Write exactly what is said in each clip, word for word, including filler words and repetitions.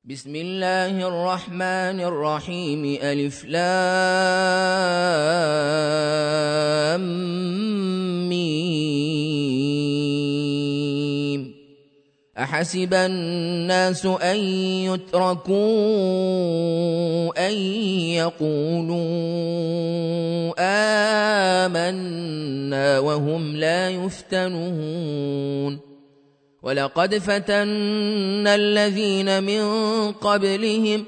بسم الله الرحمن الرحيم ألف لام ميم أحسب الناس أن يتركوا أن يقولوا آمنا وهم لا يفتنون ولقد فتنا الذين من قبلهم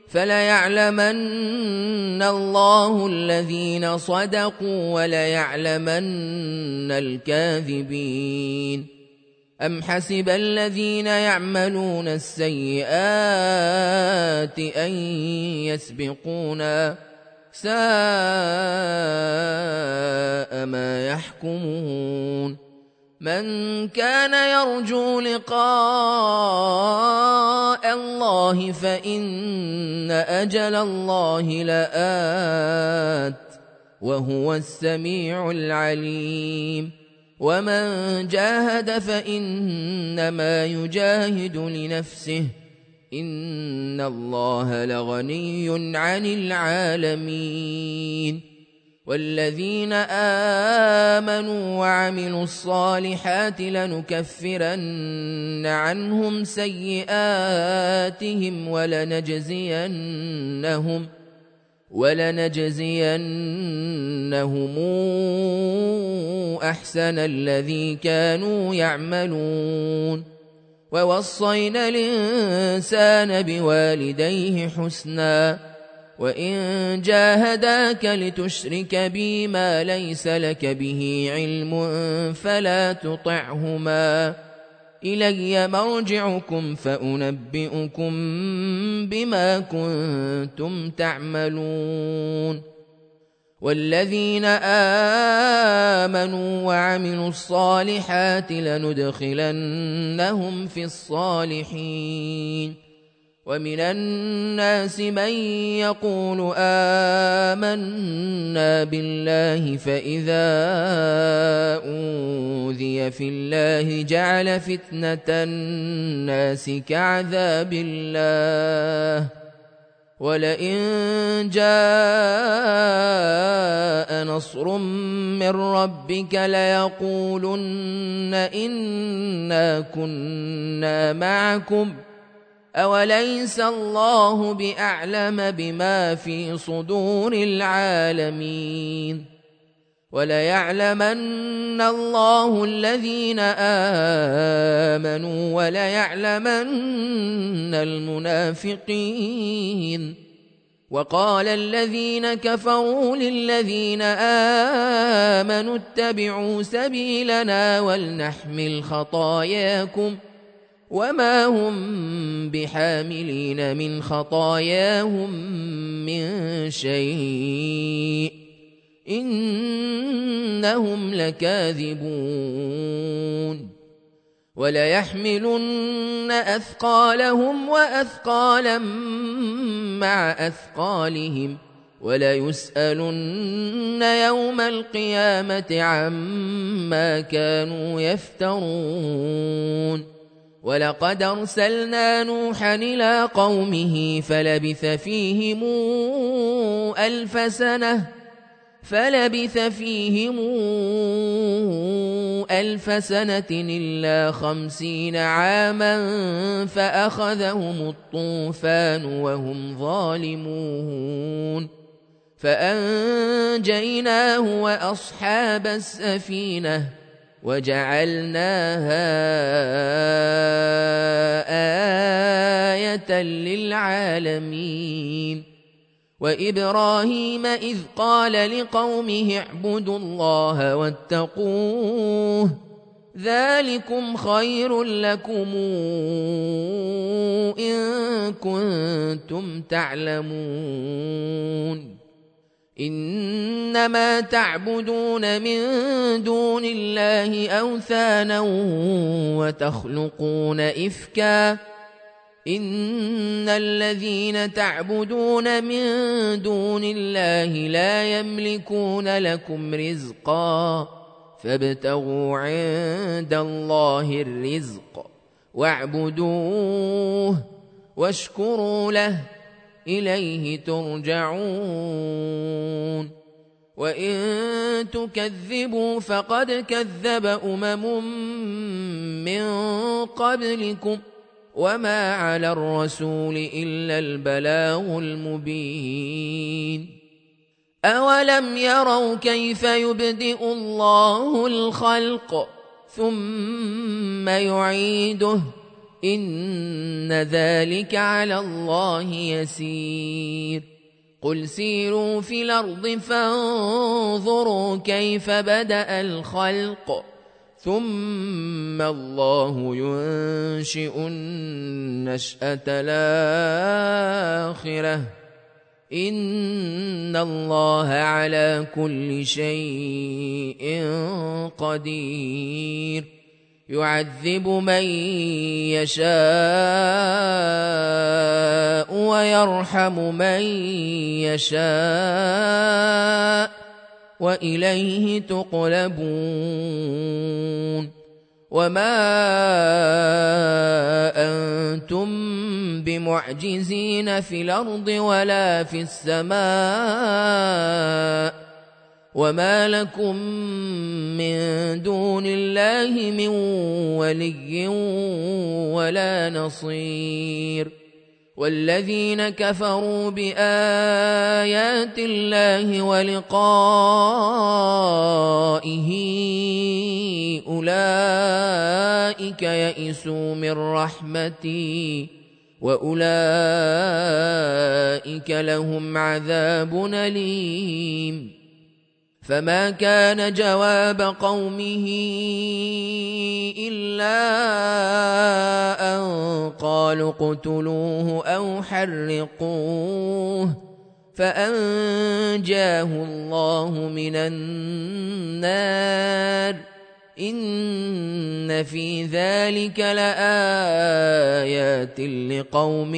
فليعلمن الله الذين صدقوا وليعلمن الكاذبين أم حسب الذين يعملون السيئات أن يسبقونا ساء ما يحكمون من كان يرجو لقاء الله فإن أجل الله لآت وهو السميع العليم ومن جاهد فإنما يجاهد لنفسه إن الله لغني عن العالمين والذين آمنوا وعملوا الصالحات لنكفرن عنهم سيئاتهم ولنجزينهم ولنجزينهم أحسن الذي كانوا يعملون ووصينا الإنسان بوالديه حسناً وإن جاهداك لتشرك بي ما ليس لك به علم فلا تطعهما إلي مرجعكم فأنبئكم بما كنتم تعملون والذين آمنوا وعملوا الصالحات لندخلنهم في الصالحين ومن الناس من يقول آمنا بالله فإذا أوذي في الله جعل فتنة الناس كعذاب الله ولئن جاء نصر من ربك ليقولن إنا كنا معكم أوليس الله بأعلم بما في صدور العالمين وليعلمن الله الذين آمنوا وليعلمن المنافقين وقال الذين كفروا للذين آمنوا اتبعوا سبيلنا ولنحمل خطاياكم وما هم بحاملين من خطاياهم من شيء إنهم لكاذبون وليحملن أثقالهم وأثقالا مع أثقالهم وليسألن يوم القيامة عما كانوا يفترون ولقد أرسلنا نوحا إلى قومه فلبث فيهم ألف سنة فلبث فيهم ألف سنة إلا خمسين عاما فأخذهم الطوفان وهم ظالمون فأنجيناه وأصحاب السفينة وجعلناها آية للعالمين وإبراهيم إذ قال لقومه اعبدوا الله واتقوه ذلكم خير لكم إن كنتم تعلمون إنما تعبدون من دون الله أوثانا وتخلقون إفكا إن الذين تعبدون من دون الله لا يملكون لكم رزقا فابتغوا عند الله الرزق واعبدوه واشكروا له إليه ترجعون وإن تكذبوا فقد كذب أمم من قبلكم وما على الرسول إلا البلاغ المبين أولم يروا كيف يبدئ الله الخلق ثم يعيده إن ذلك على الله يسير قل سيروا في الأرض فانظروا كيف بدأ الخلق ثم الله ينشئ النشأة الآخرة إن الله على كل شيء قدير يعذب من يشاء ويرحم من يشاء وإليه تقلبون وما أنتم بمعجزين في الأرض ولا في السماء وما لكم من دون الله من ولي ولا نصير والذين كفروا بآيات الله ولقائه أولئك يئسوا من رحمتي وأولئك لهم عذاب أليم فما كان جواب قومه إلا أن قالوا اقتلوه أو حرقوه فأنجاه الله من النار إن في ذلك لآيات لقوم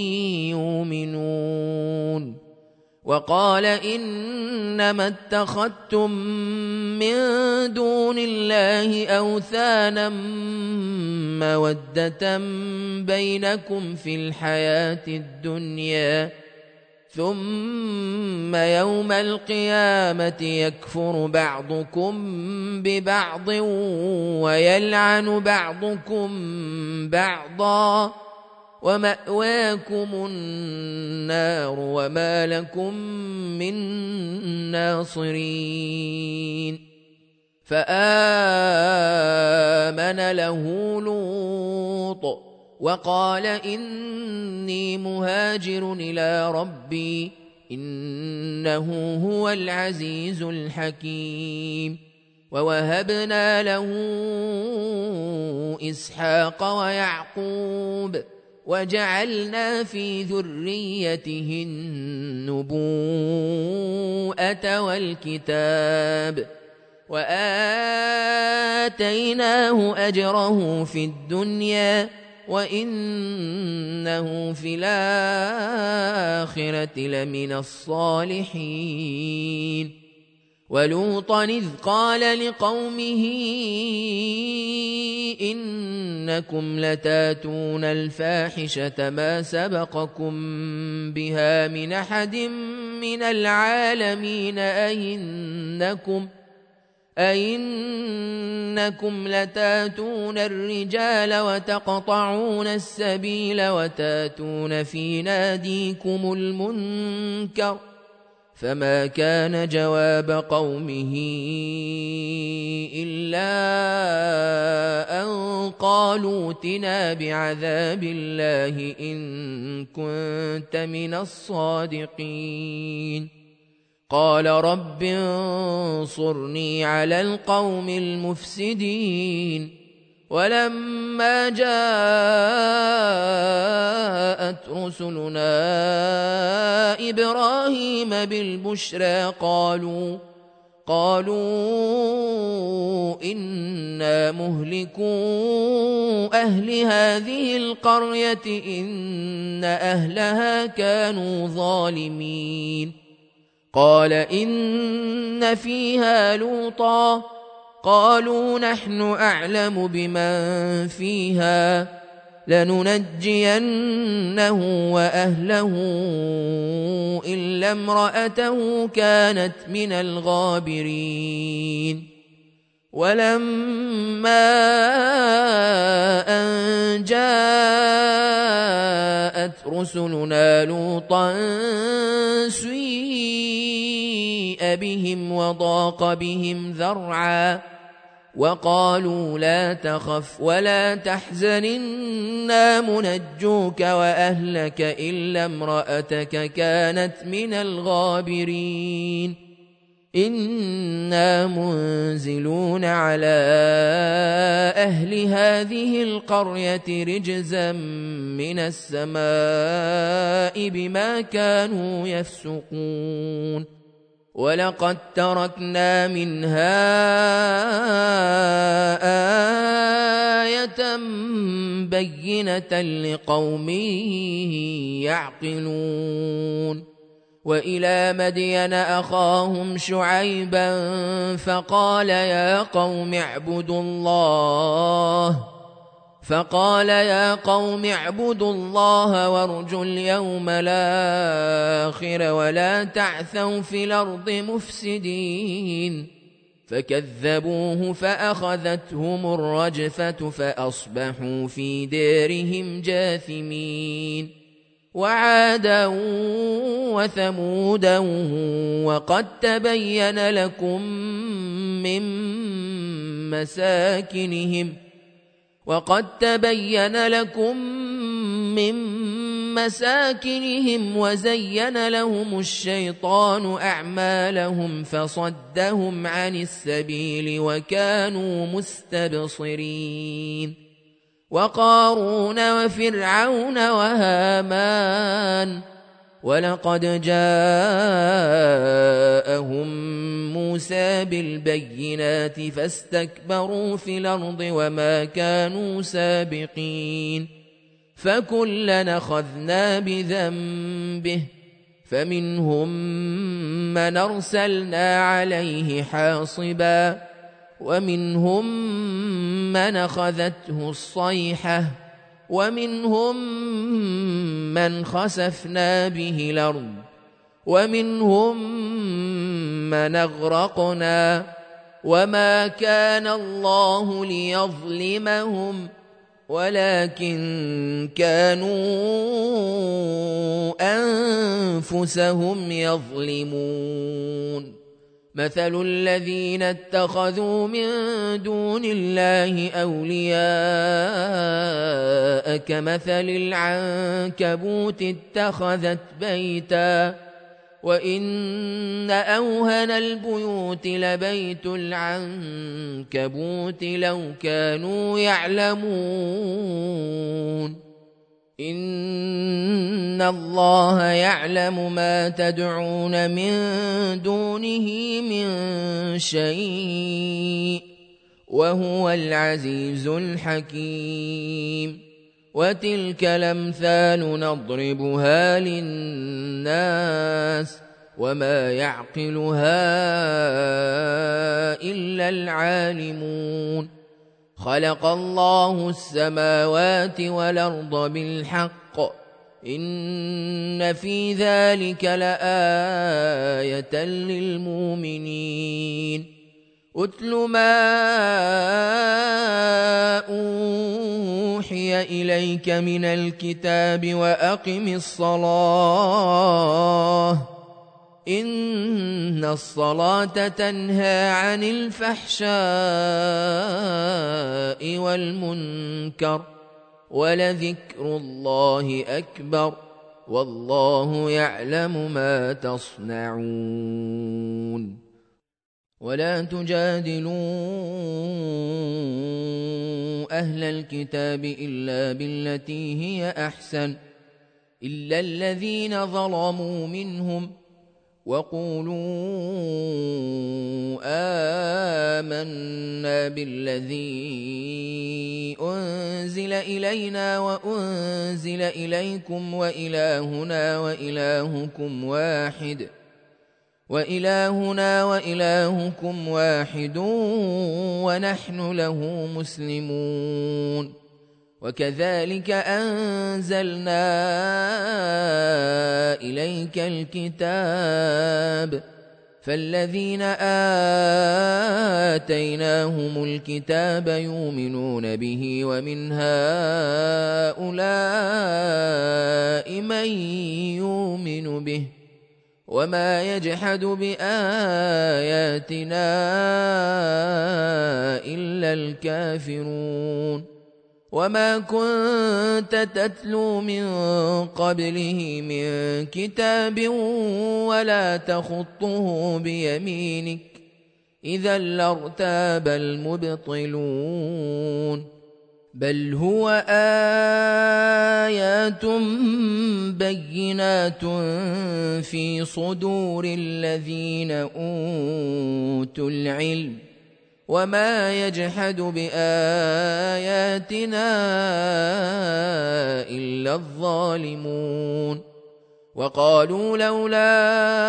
يؤمنون وقال إنما اتخذتم من دون الله أوثانا مودة بينكم في الحياة الدنيا ثم يوم القيامة يكفر بعضكم ببعض ويلعن بعضكم بعضا ومأواكم النار وما لكم من ناصرين فآمن له لوط وقال إني مهاجر إلى ربي إنه هو العزيز الحكيم ووهبنا له إسحاق ويعقوب وجعلنا في ذريته النبوءة والكتاب وآتيناه أجره في الدنيا وإنه في الآخرة لمن الصالحين ولوطا إذ قال لقومه إنكم لتاتون الفاحشة ما سبقكم بها من أحد من العالمين أئنكم أئنكم لتاتون الرجال وتقطعون السبيل وتاتون في ناديكم المنكر فما كان جواب قومه إلا أن قالوا ائتنا بعذاب الله إن كنت من الصادقين قال رب انصرني على القوم المفسدين ولما جاءت رسلنا إبراهيم بالبشرى قالوا قالوا إنا مهلكو أهل هذه القرية إن أهلها كانوا ظالمين قال إن فيها لوطا قالوا نحن أعلم بمن فيها لننجينه وأهله إلا امرأته كانت من الغابرين ولما أن جاءت رسلنا لوطا سيء بهم وضاق بهم ذرعا وقالوا لا تخف ولا تحزن إنا منجوك وأهلك إلا امرأتك كانت من الغابرين إنا منزلون على أهل هذه القرية رجزا من السماء بما كانوا يفسقون ولقد تركنا منها آية بينة لقوم يعقلون وإلى مدين أخاهم شعيبا فقال يا قوم اعبدوا الله فقال يا قوم اعبدوا الله وارجوا اليوم الآخر ولا تعثوا في الأرض مفسدين فكذبوه فأخذتهم الرجفة فأصبحوا في دارهم جاثمين وعادا وثمودا وقد تبين لكم من مساكنهم وقد تبين لكم من مساكنهم وزين لهم الشيطان أعمالهم فصدهم عن السبيل وكانوا مستبصرين وقارون وفرعون وهامان ولقد جاءهم موسى بالبينات فاستكبروا في الأرض وما كانوا سابقين فكلنا أخذنا بذنبه فمنهم من أرسلنا عليه حاصبا ومنهم من أخذته الصيحة ومنهم من خسفنا به الأرض ومنهم من أغرقنا وما كان الله ليظلمهم ولكن كانوا أنفسهم يظلمون مثل الذين اتخذوا من دون الله أولياء كمثل العنكبوت اتخذت بيتا وإن أوهن البيوت لبيت العنكبوت لو كانوا يعلمون إن الله يعلم ما تدعون من دونه من شيء وهو العزيز الحكيم وتلك الأمثال نضربها للناس وما يعقلها إلا العالمون خلق الله السماوات والأرض بالحق إن في ذلك لآية للمؤمنين أتل ما أوحي إليك من الكتاب وأقم الصلاة إن الصلاة تنهى عن الفحشاء والمنكر ولذكر الله أكبر والله يعلم ما تصنعون ولا تجادلوا أهل الكتاب إلا بالتي هي أحسن إلا الذين ظلموا منهم وقولوا آمنا بالذي أنزل إلينا وأنزل إليكم وإلهنا وإلهكم واحد وإلهنا وإلهكم واحد ونحن له مسلمون وكذلك أنزلنا إليك الكتاب فالذين آتيناهم الكتاب يؤمنون به ومن هؤلاء من يؤمن به وما يجحد بآياتنا إلا الكافرون وما كنت تتلو من قبله من كتاب ولا تخطه بيمينك إذا لارتاب المبطلون بل هو آيات بينات في صدور الذين أوتوا العلم وما يجحد بآياتنا إلا الظالمون وقالوا لولا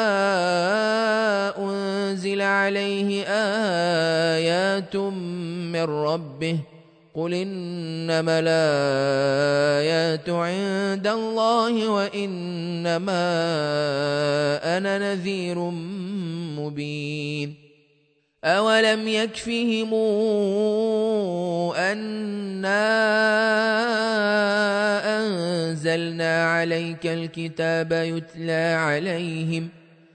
أنزل عليه آيات من ربه قل إنما الآيات عند الله وإنما أنا نذير مبين أولم يكفهم أنا أنزلنا عليك الكتاب يتلى عليهم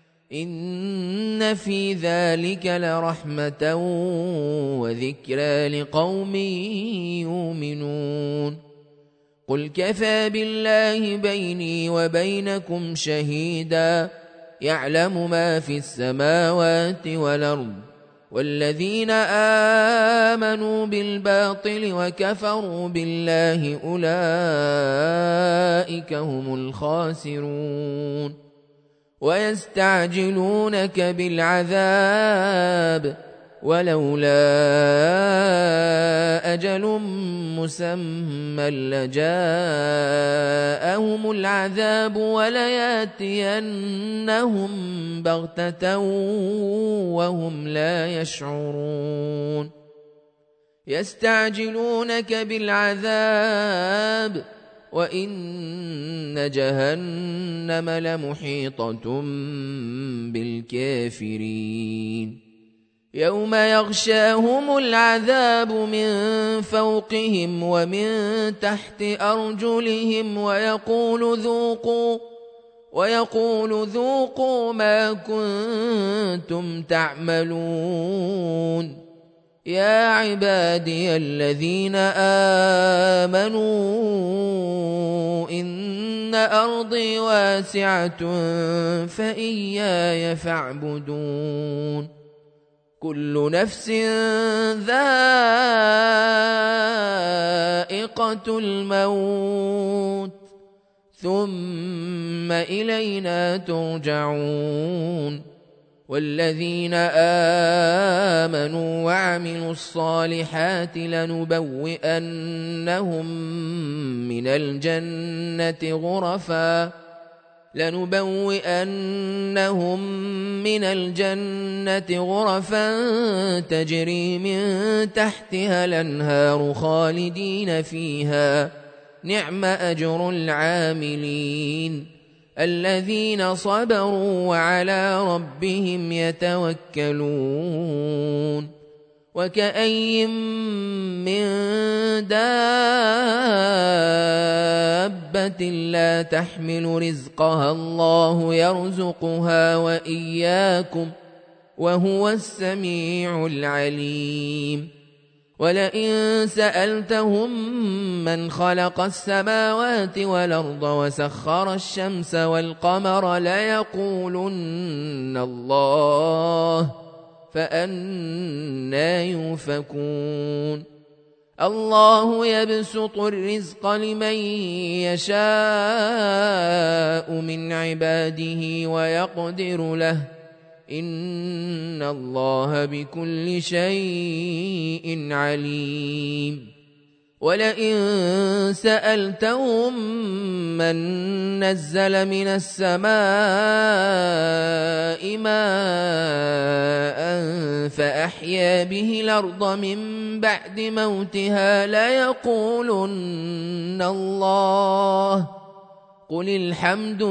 إن في ذلك لرحمة وذكرى لقوم يؤمنون قل كفى بالله بيني وبينكم شهيدا يعلم ما في السماوات والأرض والذين آمنوا بالباطل وكفروا بالله أولئك هم الخاسرون ويستعجلونك بالعذاب ولولا أجل مسمى لجاءهم العذاب ولياتينهم بغتة وهم لا يشعرون يستعجلونك بالعذاب وإن جهنم لمحيطة بالكافرين يوم يغشاهم العذاب من فوقهم ومن تحت أرجلهم ويقول ذوقوا ويقول ذوقوا ما كنتم تعملون يا عبادي الذين آمنوا إن أرضي واسعة فإياي فاعبدون كل نفس ذائقة الموت ثم إلينا ترجعون والذين آمنوا وعملوا الصالحات لنبوئنهم من الجنة غرفا لنبوئنهم من الجنة غرفا تجري من تحتها الأنهار خالدين فيها نعم أجر العاملين الذين صبروا وعلى ربهم يتوكلون وكأي من دابة لا تحمل رزقها الله يرزقها وإياكم وهو السميع العليم ولئن سألتهم من خلق السماوات والأرض وسخر الشمس والقمر ليقولن الله فأنى يؤفكون الله يبسط الرزق لمن يشاء من عباده ويقدر له إن الله بكل شيء عليم ولئن سألتهم من نزل من السماء ماء فأحيا به الأرض من بعد موتها ليقولن الله قل الحمد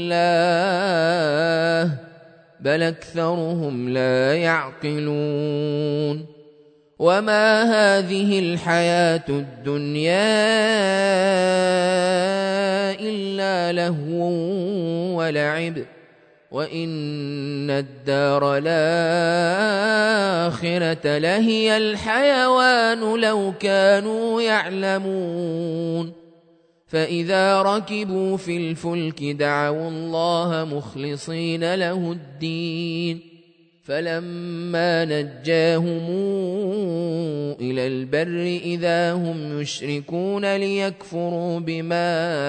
لله بل أكثرهم لا يعقلون وما هذه الحياة الدنيا إلا لهو ولعب وإن الدار الآخرة لهي الحيوان لو كانوا يعلمون فإذا ركبوا في الفلك دعوا الله مخلصين له الدين فلما نجاهم إلى البر إذا هم يشركون ليكفروا بما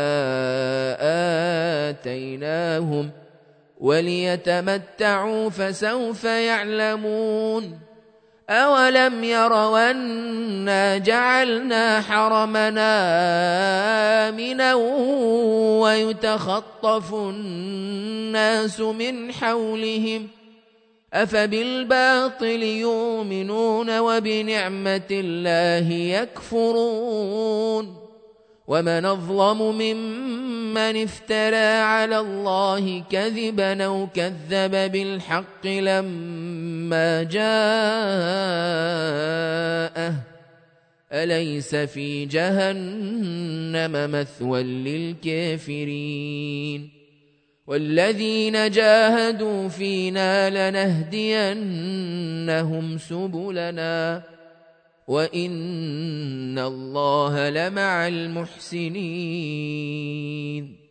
آتيناهم وليتمتعوا فسوف يعلمون أولم يروا أنا جعلنا حرمنا آمنا ويتخطف الناس من حولهم أفبالباطل يؤمنون وبنعمة الله يكفرون ومن أظلم ممن افترى على الله كذبا أو كذب بالحق لما جاءه أليس في جهنم مثوى للكافرين والذين جاهدوا فينا لنهدينهم سبلنا وإن الله لمع المحسنين